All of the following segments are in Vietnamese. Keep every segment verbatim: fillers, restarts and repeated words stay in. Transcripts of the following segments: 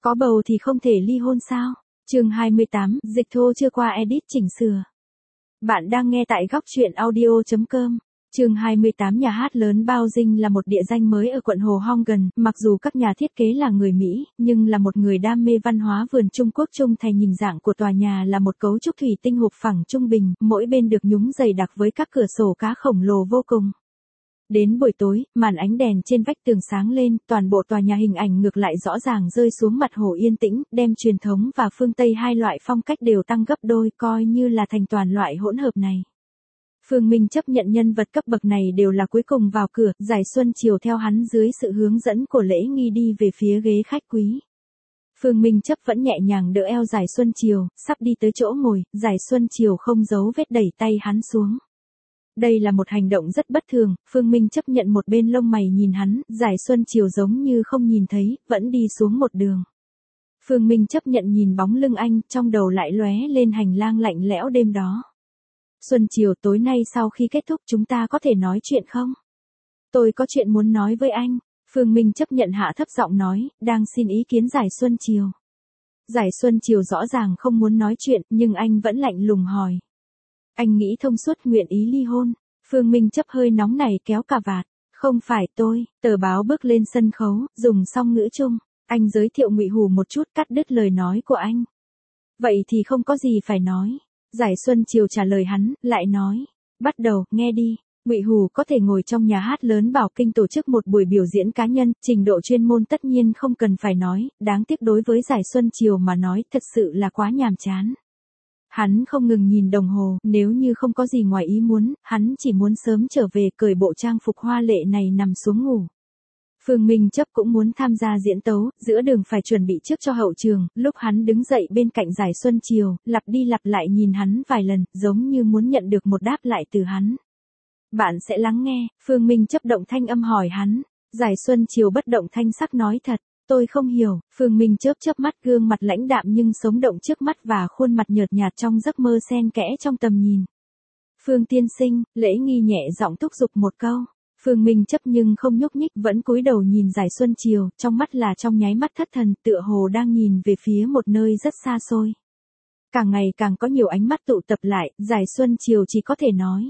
Có bầu thì không thể ly hôn sao? Chương hai mươi tám, dịch thô chưa qua edit chỉnh sửa. Bạn đang nghe tại góc truyện audio chấm com. Chương hai mươi tám, nhà hát lớn Bao Dinh là một địa danh mới ở quận Hồ Hong. Mặc dù các nhà thiết kế là người Mỹ, nhưng là một người đam mê văn hóa vườn Trung Quốc trung thành. Nhìn dạng của tòa nhà là một cấu trúc thủy tinh hộp phẳng trung bình, mỗi bên được nhúng dày đặc với các cửa sổ cá khổng lồ vô cùng. Đến buổi tối, màn ánh đèn trên vách tường sáng lên, toàn bộ tòa nhà hình ảnh ngược lại rõ ràng rơi xuống mặt hồ yên tĩnh, đem truyền thống và phương Tây hai loại phong cách đều tăng gấp đôi, coi như là thành toàn loại hỗn hợp này. Phương Minh chấp nhận nhân vật cấp bậc này đều là cuối cùng vào cửa, Giải Xuân chiều theo hắn dưới sự hướng dẫn của Lễ Nghi đi về phía ghế khách quý. Phương Minh chấp vẫn nhẹ nhàng đỡ eo Giải Xuân chiều, sắp đi tới chỗ ngồi, Giải Xuân chiều không giấu vết đẩy tay hắn xuống. Đây là một hành động rất bất thường, Phương Minh chấp nhận một bên lông mày nhìn hắn, Giải Xuân chiều giống như không nhìn thấy, vẫn đi xuống một đường. Phương Minh chấp nhận nhìn bóng lưng anh, trong đầu lại lóe lên hành lang lạnh lẽo đêm đó. Xuân chiều, tối nay sau khi kết thúc chúng ta có thể nói chuyện không? Tôi có chuyện muốn nói với anh. Phương Minh chấp nhận hạ thấp giọng nói, đang xin ý kiến Giải Xuân chiều. Giải Xuân chiều rõ ràng không muốn nói chuyện, nhưng anh vẫn lạnh lùng hỏi. Anh nghĩ thông suốt nguyện ý ly hôn. Phương Minh chấp hơi nóng này kéo cà vạt. Không phải tôi. Tờ báo bước lên sân khấu, dùng song ngữ chung. Anh giới thiệu Ngụy Hù một chút, cắt đứt lời nói của anh. Vậy thì không có gì phải nói. Giải Xuân chiều trả lời hắn, lại nói. Bắt đầu, nghe đi. Ngụy Hù có thể ngồi trong nhà hát lớn Bảo Kinh tổ chức một buổi biểu diễn cá nhân, trình độ chuyên môn tất nhiên không cần phải nói, đáng tiếc đối với Giải Xuân chiều mà nói thật sự là quá nhàm chán. Hắn không ngừng nhìn đồng hồ, nếu như không có gì ngoài ý muốn, hắn chỉ muốn sớm trở về cởi bộ trang phục hoa lệ này nằm xuống ngủ. Phương Minh chấp cũng muốn tham gia diễn tấu, giữa đường phải chuẩn bị trước cho hậu trường, lúc hắn đứng dậy bên cạnh Giải Xuân chiều, lặp đi lặp lại nhìn hắn vài lần, giống như muốn nhận được một đáp lại từ hắn. Bạn sẽ lắng nghe, Phương Minh chấp động thanh âm hỏi hắn, Giải Xuân chiều bất động thanh sắc nói thật. Tôi không hiểu, Phương Minh chớp chớp mắt, gương mặt lãnh đạm nhưng sống động trước mắt và khuôn mặt nhợt nhạt trong giấc mơ xen kẽ trong tầm nhìn. Phương tiên sinh, Lễ Nghi nhẹ giọng thúc giục một câu. Phương Minh chấp nhưng không nhúc nhích, vẫn cúi đầu nhìn Giải Xuân chiều, trong mắt là trong nháy mắt thất thần, tựa hồ đang nhìn về phía một nơi rất xa xôi. Càng ngày càng có nhiều ánh mắt tụ tập lại, Giải Xuân chiều chỉ có thể nói.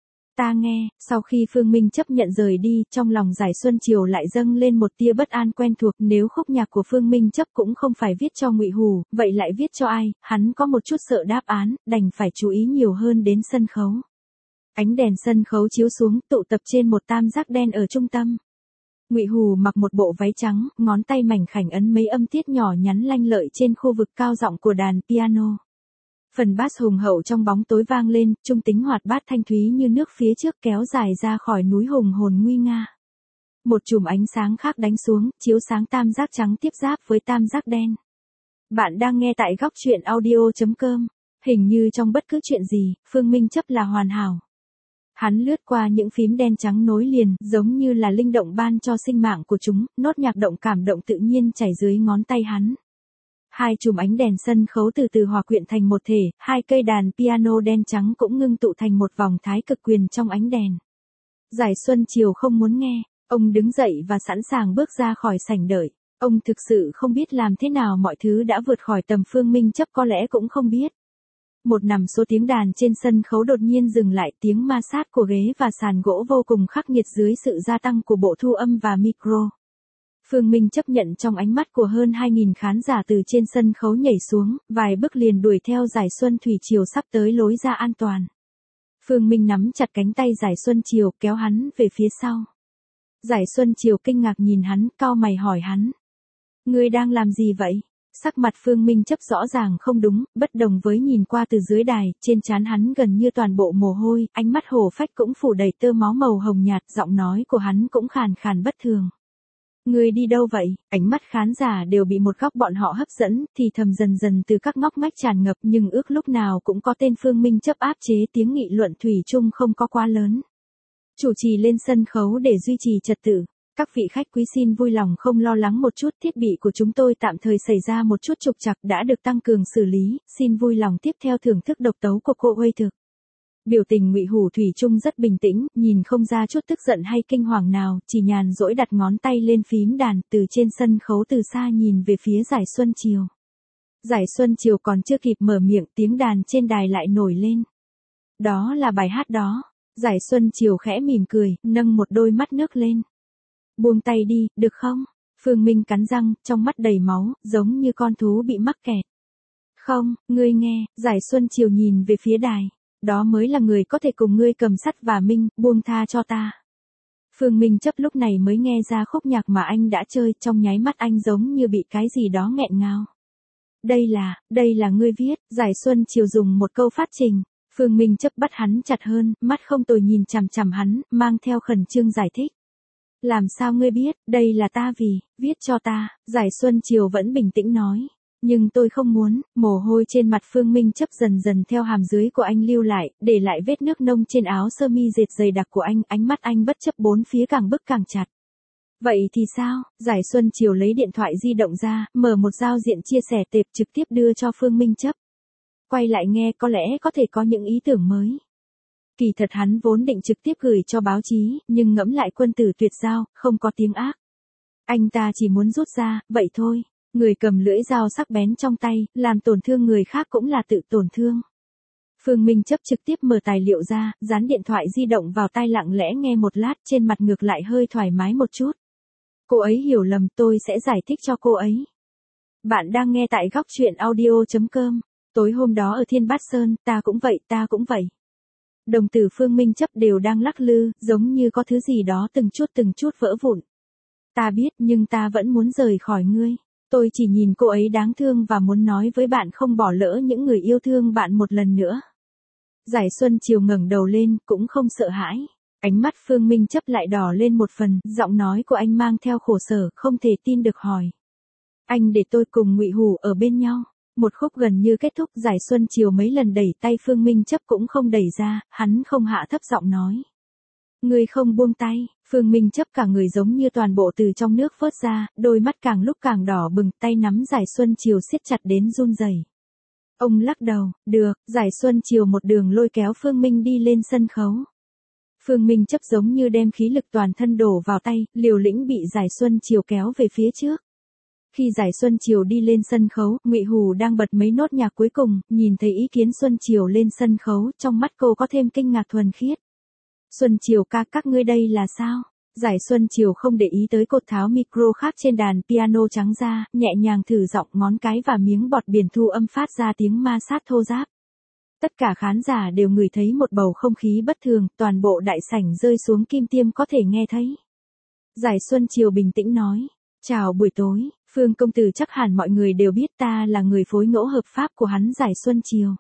Ta nghe. Sau khi Phương Minh chấp nhận rời đi, trong lòng Giải Xuân chiều lại dâng lên một tia bất an quen thuộc, nếu khúc nhạc của Phương Minh chấp cũng không phải viết cho Ngụy Hù, vậy lại viết cho ai? Hắn có một chút sợ đáp án, đành phải chú ý nhiều hơn đến sân khấu. Ánh đèn sân khấu chiếu xuống, tụ tập trên một tam giác đen ở trung tâm. Ngụy Hù mặc một bộ váy trắng, ngón tay mảnh khảnh ấn mấy âm tiết nhỏ nhắn lanh lợi trên khu vực cao giọng của đàn piano. Phần bass hùng hậu trong bóng tối vang lên, trung tính hoạt bát thanh thúy như nước phía trước kéo dài ra khỏi núi hùng hồn nguy nga. Một chùm ánh sáng khác đánh xuống, chiếu sáng tam giác trắng tiếp giáp với tam giác đen. Bạn đang nghe tại góc truyện audio chấm com. Hình như trong bất cứ chuyện gì, Phương Minh chấp là hoàn hảo. Hắn lướt qua những phím đen trắng nối liền, giống như là linh động ban cho sinh mạng của chúng, nốt nhạc động cảm động tự nhiên chảy dưới ngón tay hắn. Hai chùm ánh đèn sân khấu từ từ hòa quyện thành một thể, hai cây đàn piano đen trắng cũng ngưng tụ thành một vòng thái cực quyền trong ánh đèn. Giải Xuân chiều không muốn nghe, ông đứng dậy và sẵn sàng bước ra khỏi sảnh đợi. Ông thực sự không biết làm thế nào mọi thứ đã vượt khỏi tầm Phương Minh chấp có lẽ cũng không biết. Một nằm số tiếng đàn trên sân khấu đột nhiên dừng lại, tiếng ma sát của ghế và sàn gỗ vô cùng khắc nghiệt dưới sự gia tăng của bộ thu âm và micro. Phương Minh chấp nhận trong ánh mắt của hơn hai nghìn khán giả từ trên sân khấu nhảy xuống, vài bước liền đuổi theo Giải Xuân thủy chiều sắp tới lối ra an toàn. Phương Minh nắm chặt cánh tay Giải Xuân chiều kéo hắn về phía sau. Giải Xuân chiều kinh ngạc nhìn hắn, cau mày hỏi hắn. Ngươi đang làm gì vậy? Sắc mặt Phương Minh chấp rõ ràng không đúng, bất đồng với nhìn qua từ dưới đài, trên trán hắn gần như toàn bộ mồ hôi, ánh mắt hổ phách cũng phủ đầy tơ máu màu hồng nhạt, giọng nói của hắn cũng khàn khàn bất thường. Ngươi đi đâu vậy? Ánh mắt khán giả đều bị một góc bọn họ hấp dẫn, thì thầm dần dần từ các ngóc ngách tràn ngập, nhưng ước lúc nào cũng có tên Phương Minh chấp áp chế, tiếng nghị luận thủy chung không có quá lớn. Chủ trì lên sân khấu để duy trì trật tự. Các vị khách quý xin vui lòng không lo lắng một chút, thiết bị của chúng tôi tạm thời xảy ra một chút trục trặc đã được tăng cường xử lý, xin vui lòng tiếp theo thưởng thức độc tấu của cô Huê thực. Biểu tình Ngụy Hủ thủy chung rất bình tĩnh, nhìn không ra chút tức giận hay kinh hoàng nào, chỉ nhàn rỗi đặt ngón tay lên phím đàn, từ trên sân khấu từ xa nhìn về phía Giải Xuân Chiều. Giải Xuân Chiều còn chưa kịp mở miệng, tiếng đàn trên đài lại nổi lên. Đó là bài hát đó. Giải Xuân Chiều khẽ mỉm cười, nâng một đôi mắt nước lên. Buông tay đi, được không? Phương Minh cắn răng, trong mắt đầy máu, giống như con thú bị mắc kẹt. Không, ngươi nghe, Giải Xuân Chiều nhìn về phía đài. Đó mới là người có thể cùng ngươi cầm sắt và minh, buông tha cho ta. Phương Minh chấp lúc này mới nghe ra khúc nhạc mà anh đã chơi, trong nháy mắt anh giống như bị cái gì đó nghẹn ngào. Đây là, đây là ngươi viết, Giải Xuân Chiều dùng một câu phát trình. Phương Minh chấp bắt hắn chặt hơn, mắt không tồi nhìn chằm chằm hắn, mang theo khẩn trương giải thích. Làm sao ngươi biết, đây là ta vì, viết cho ta, Giải Xuân Chiều vẫn bình tĩnh nói. Nhưng tôi không muốn, mồ hôi trên mặt Phương Minh chấp dần dần theo hàm dưới của anh lưu lại, để lại vết nước nông trên áo sơ mi dệt dày đặc của anh, ánh mắt anh bất chấp bốn phía càng bức càng chặt. Vậy thì sao? Giải Xuân Chiều lấy điện thoại di động ra, mở một giao diện chia sẻ tệp trực tiếp đưa cho Phương Minh chấp. Quay lại nghe có lẽ có thể có những ý tưởng mới. Kỳ thật hắn vốn định trực tiếp gửi cho báo chí, nhưng ngẫm lại quân tử tuyệt giao, không có tiếng ác. Anh ta chỉ muốn rút ra, vậy thôi. Người cầm lưỡi dao sắc bén trong tay, làm tổn thương người khác cũng là tự tổn thương. Phương Minh chấp trực tiếp mở tài liệu ra, dán điện thoại di động vào tai lặng lẽ nghe một lát, trên mặt ngược lại hơi thoải mái một chút. Cô ấy hiểu lầm, tôi sẽ giải thích cho cô ấy. Bạn đang nghe tại góc truyện audio chấm com. Tối hôm đó ở Thiên Bát Sơn, ta cũng vậy, ta cũng vậy. Đồng tử Phương Minh chấp đều đang lắc lư, giống như có thứ gì đó từng chút từng chút vỡ vụn. Ta biết, nhưng ta vẫn muốn rời khỏi ngươi. Tôi chỉ nhìn cô ấy đáng thương và muốn nói với bạn không bỏ lỡ những người yêu thương bạn một lần nữa. Giải Xuân Chiều ngẩng đầu lên, cũng không sợ hãi. Ánh mắt Phương Minh chấp lại đỏ lên một phần, giọng nói của anh mang theo khổ sở, không thể tin được hỏi. Anh để tôi cùng Ngụy Hủ ở bên nhau. Một khúc gần như kết thúc, Giải Xuân Chiều mấy lần đẩy tay Phương Minh chấp cũng không đẩy ra, hắn không hạ thấp giọng nói. Ngươi không buông tay, Phương Minh chấp cả người giống như toàn bộ từ trong nước vớt ra, đôi mắt càng lúc càng đỏ bừng, tay nắm Giải Xuân Chiều siết chặt đến run rẩy. Ông lắc đầu, được, Giải Xuân Chiều một đường lôi kéo Phương Minh đi lên sân khấu. Phương Minh chấp giống như đem khí lực toàn thân đổ vào tay, liều lĩnh bị Giải Xuân Chiều kéo về phía trước. Khi Giải Xuân Chiều đi lên sân khấu, Ngụy Hủ đang bật mấy nốt nhạc cuối cùng, nhìn thấy ý kiến Xuân Chiều lên sân khấu, trong mắt cô có thêm kinh ngạc thuần khiết. Xuân Chiều ca, các ngươi đây là sao? Giải Xuân Chiều không để ý tới cột tháo micro khác trên đàn piano trắng ra, nhẹ nhàng thử giọng, ngón cái và miếng bọt biển thu âm phát ra tiếng ma sát thô ráp. Tất cả khán giả đều ngửi thấy một bầu không khí bất thường, toàn bộ đại sảnh rơi xuống kim tiêm có thể nghe thấy. Giải Xuân Chiều bình tĩnh nói, chào buổi tối, Phương công tử chắc hẳn mọi người đều biết ta là người phối ngẫu hợp pháp của hắn Giải Xuân Chiều.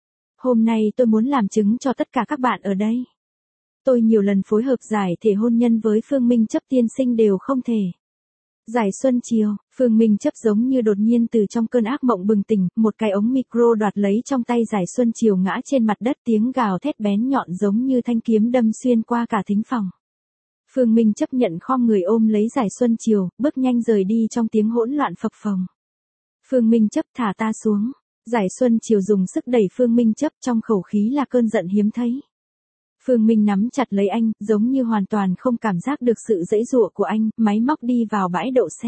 Hôm nay tôi muốn làm chứng cho tất cả các bạn ở đây. Tôi nhiều lần phối hợp giải thể hôn nhân với Phương Minh chấp tiên sinh đều không thể. Giải Xuân Chiều, Phương Minh chấp giống như đột nhiên từ trong cơn ác mộng bừng tỉnh, một cái ống micro đoạt lấy trong tay Giải Xuân Chiều ngã trên mặt đất, tiếng gào thét bén nhọn giống như thanh kiếm đâm xuyên qua cả thính phòng. Phương Minh chấp nhận khom người ôm lấy Giải Xuân Chiều, bước nhanh rời đi trong tiếng hỗn loạn phập phồng. Phương Minh chấp thả ta xuống. Giải Xuân Chiều dùng sức đẩy Phương Minh chấp, trong khẩu khí là cơn giận hiếm thấy. Phương Minh nắm chặt lấy anh, giống như hoàn toàn không cảm giác được sự giãy giụa của anh, máy móc đi vào bãi đậu xe.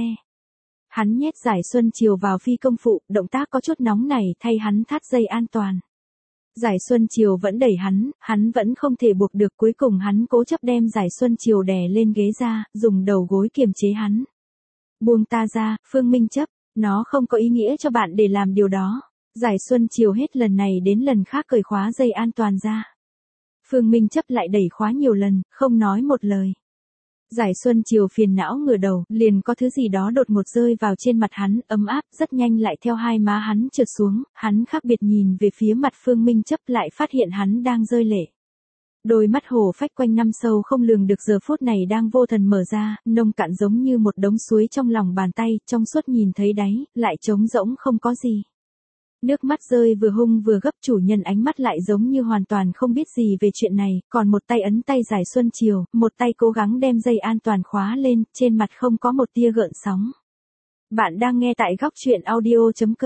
Hắn nhét Giải Xuân Chiều vào phi công phụ, động tác có chút nóng nảy thay hắn thắt dây an toàn. Giải Xuân Chiều vẫn đẩy hắn, hắn vẫn không thể buộc được, cuối cùng hắn cố chấp đem Giải Xuân Chiều đè lên ghế ra, dùng đầu gối kiềm chế hắn. Buông ta ra, Phương Minh chấp, nó không có ý nghĩa cho bạn để làm điều đó. Giải Xuân Chiều hết lần này đến lần khác cởi khóa dây an toàn ra. Phương Minh chấp lại đẩy khóa nhiều lần, không nói một lời. Giải Xuân Chiều phiền não ngửa đầu, liền có thứ gì đó đột ngột rơi vào trên mặt hắn, ấm áp, rất nhanh lại theo hai má hắn trượt xuống, hắn khác biệt nhìn về phía mặt Phương Minh chấp, lại phát hiện hắn đang rơi lệ. Đôi mắt hồ phách quanh năm sâu không lường được giờ phút này đang vô thần mở ra, nông cạn giống như một đống suối trong lòng bàn tay, trong suốt nhìn thấy đáy, lại trống rỗng không có gì. Nước mắt rơi vừa hung vừa gấp, chủ nhân ánh mắt lại giống như hoàn toàn không biết gì về chuyện này, còn một tay ấn tay Giải Xuân Chiều, một tay cố gắng đem dây an toàn khóa lên, trên mặt không có một tia gợn sóng. Bạn đang nghe tại góc truyện audio chấm com.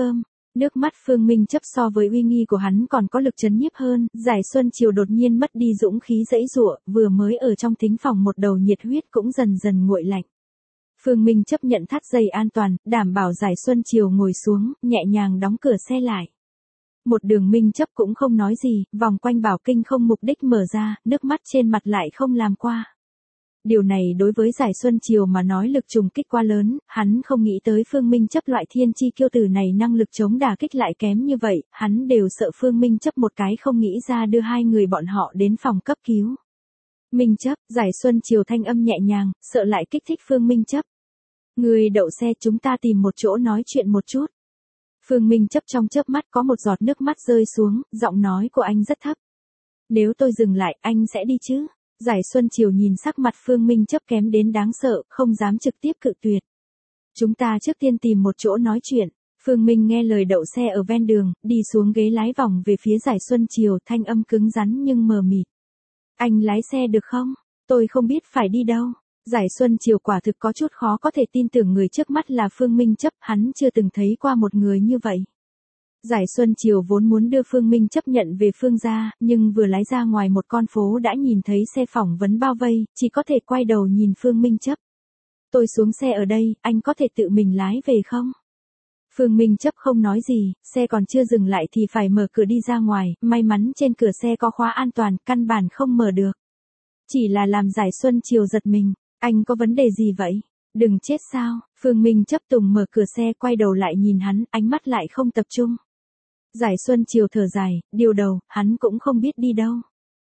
Nước mắt Phương Minh Chấp so với uy nghi của hắn còn có lực chấn nhiếp hơn, Giải Xuân Chiều đột nhiên mất đi dũng khí giãy giụa, vừa mới ở trong thính phòng một đầu nhiệt huyết cũng dần dần nguội lạnh. Phương Minh Chấp nhận thắt dây an toàn, đảm bảo Giải Xuân Chiều ngồi xuống, nhẹ nhàng đóng cửa xe lại. Một đường Minh Chấp cũng không nói gì, vòng quanh bảo kinh không mục đích mở ra, nước mắt trên mặt lại không làm qua. Điều này đối với Giải Xuân Chiều mà nói lực trùng kích quá lớn, hắn không nghĩ tới Phương Minh Chấp loại thiên chi kiêu tử này năng lực chống đả kích lại kém như vậy, hắn đều sợ Phương Minh Chấp một cái không nghĩ ra đưa hai người bọn họ đến phòng cấp cứu. Minh Chấp, Giải Xuân Chiều thanh âm nhẹ nhàng, sợ lại kích thích Phương Minh Chấp. Người đậu xe, chúng ta tìm một chỗ nói chuyện một chút. Phương Minh Chấp trong chớp mắt có một giọt nước mắt rơi xuống, giọng nói của anh rất thấp. Nếu tôi dừng lại, anh sẽ đi chứ? Giải Xuân Chiều nhìn sắc mặt Phương Minh Chấp kém đến đáng sợ, không dám trực tiếp cự tuyệt. Chúng ta trước tiên tìm một chỗ nói chuyện. Phương Minh nghe lời đậu xe ở ven đường, đi xuống ghế lái vòng về phía Giải Xuân Chiều, thanh âm cứng rắn nhưng mờ mịt. Anh lái xe được không? Tôi không biết phải đi đâu. Giải Xuân Chiều quả thực có chút khó có thể tin tưởng người trước mắt là Phương Minh Chấp, hắn chưa từng thấy qua một người như vậy. Giải Xuân Chiều vốn muốn đưa Phương Minh Chấp nhận về Phương gia, nhưng vừa lái ra ngoài một con phố đã nhìn thấy xe phỏng vấn bao vây, chỉ có thể quay đầu nhìn Phương Minh Chấp. Tôi xuống xe ở đây, anh có thể tự mình lái về không? Phương Minh Chấp không nói gì, xe còn chưa dừng lại thì phải mở cửa đi ra ngoài, may mắn trên cửa xe có khóa an toàn, căn bản không mở được. Chỉ là làm Giải Xuân Chiều giật mình, anh có vấn đề gì vậy? Đừng chết sao? Phương Minh Chấp tùng mở cửa xe quay đầu lại nhìn hắn, ánh mắt lại không tập trung. Giải Xuân Chiều thở dài, điều đầu, hắn cũng không biết đi đâu.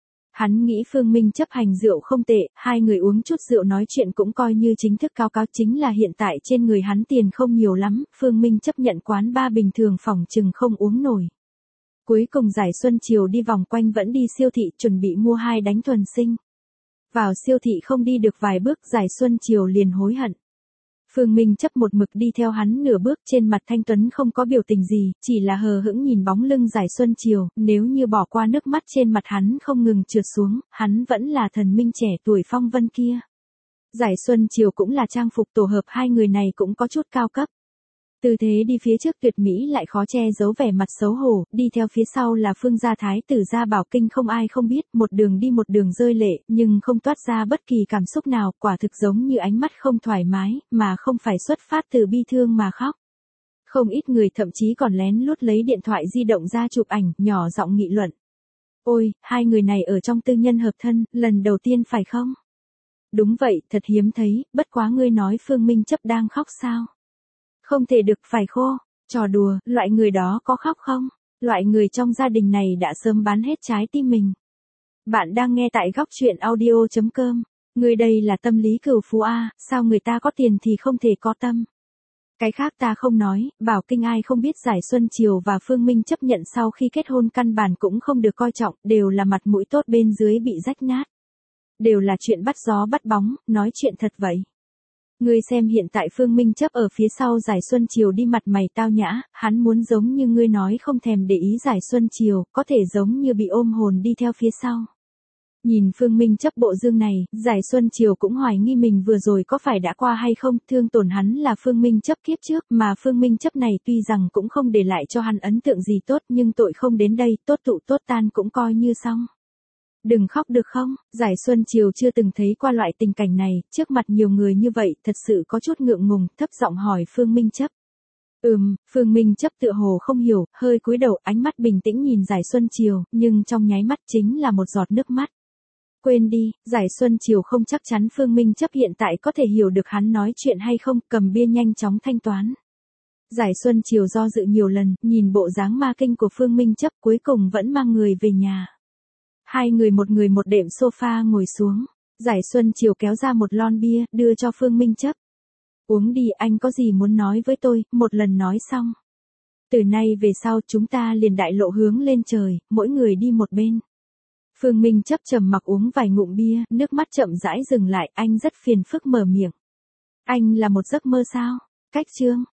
Hắn nghĩ Phương Minh Chấp hành rượu không tệ, hai người uống chút rượu nói chuyện cũng coi như chính thức cáo cáo, chính là hiện tại trên người hắn tiền không nhiều lắm, Phương Minh Chấp nhận quán ba bình thường phỏng chừng không uống nổi. Cuối cùng Giải Xuân Chiều đi vòng quanh vẫn đi siêu thị chuẩn bị mua hai đánh thuần sinh. Vào siêu thị không đi được vài bước Giải Xuân Chiều liền hối hận. Phương Minh Chấp một mực đi theo hắn nửa bước, trên mặt thanh tuấn không có biểu tình gì, chỉ là hờ hững nhìn bóng lưng Giải Xuân Chiều, nếu như bỏ qua nước mắt trên mặt hắn không ngừng trượt xuống, hắn vẫn là thần minh trẻ tuổi phong vân kia. Giải Xuân Chiều cũng là trang phục tổ hợp, hai người này cũng có chút cao cấp. Tư thế đi phía trước tuyệt mỹ lại khó che giấu vẻ mặt xấu hổ, đi theo phía sau là Phương gia thái tử gia bảo kinh không ai không biết, một đường đi một đường rơi lệ, nhưng không toát ra bất kỳ cảm xúc nào, quả thực giống như ánh mắt không thoải mái, mà không phải xuất phát từ bi thương mà khóc. Không ít người thậm chí còn lén lút lấy điện thoại di động ra chụp ảnh, nhỏ giọng nghị luận. Ôi, hai người này ở trong tư nhân hợp thân, lần đầu tiên phải không? Đúng vậy, thật hiếm thấy, bất quá ngươi nói Phương Minh Chấp đang khóc sao? Không thể được, phải khô. Trò đùa, loại người đó có khóc không? Loại người trong gia đình này đã sớm bán hết trái tim mình. Bạn đang nghe tại góc chuyện audio chấm com. Người đây là tâm lý cừu phú A, sao người ta có tiền thì không thể có tâm. Cái khác ta không nói, bảo kinh ai không biết Giải Xuân Chiều và Phương Minh Chấp nhận sau khi kết hôn căn bản cũng không được coi trọng, đều là mặt mũi tốt bên dưới bị rách nát. Đều là chuyện bắt gió bắt bóng, nói chuyện thật vậy. Ngươi xem hiện tại Phương Minh Chấp ở phía sau Giải Xuân Chiều đi mặt mày tao nhã, hắn muốn giống như ngươi nói không thèm để ý Giải Xuân Chiều, có thể giống như bị ôm hồn đi theo phía sau. Nhìn Phương Minh Chấp bộ dương này, Giải Xuân Chiều cũng hoài nghi mình vừa rồi có phải đã qua hay không, thương tổn hắn là Phương Minh Chấp kiếp trước, mà Phương Minh Chấp này tuy rằng cũng không để lại cho hắn ấn tượng gì tốt, nhưng tội không đến đây, tốt tụ tốt tan cũng coi như xong. Đừng khóc được không? Giải Xuân Chiều chưa từng thấy qua loại tình cảnh này, trước mặt nhiều người như vậy, thật sự có chút ngượng ngùng, thấp giọng hỏi Phương Minh Chấp. Ừm, Phương Minh Chấp tựa hồ không hiểu, hơi cúi đầu, ánh mắt bình tĩnh nhìn Giải Xuân Chiều, nhưng trong nháy mắt chính là một giọt nước mắt. Quên đi, Giải Xuân Chiều không chắc chắn Phương Minh Chấp hiện tại có thể hiểu được hắn nói chuyện hay không, cầm bia nhanh chóng thanh toán. Giải Xuân Chiều do dự nhiều lần, nhìn bộ dáng ma kinh của Phương Minh Chấp cuối cùng vẫn mang người về nhà. Hai người một người một đệm sofa ngồi xuống. Giải Xuân Chiều kéo ra một lon bia, đưa cho Phương Minh Chấp. Uống đi, anh có gì muốn nói với tôi, một lần nói xong. Từ nay về sau chúng ta liền đại lộ hướng lên trời, mỗi người đi một bên. Phương Minh Chấp trầm mặc uống vài ngụm bia, nước mắt chậm rãi dừng lại, anh rất phiền phức mở miệng. Anh là một giấc mơ sao? Cách chương.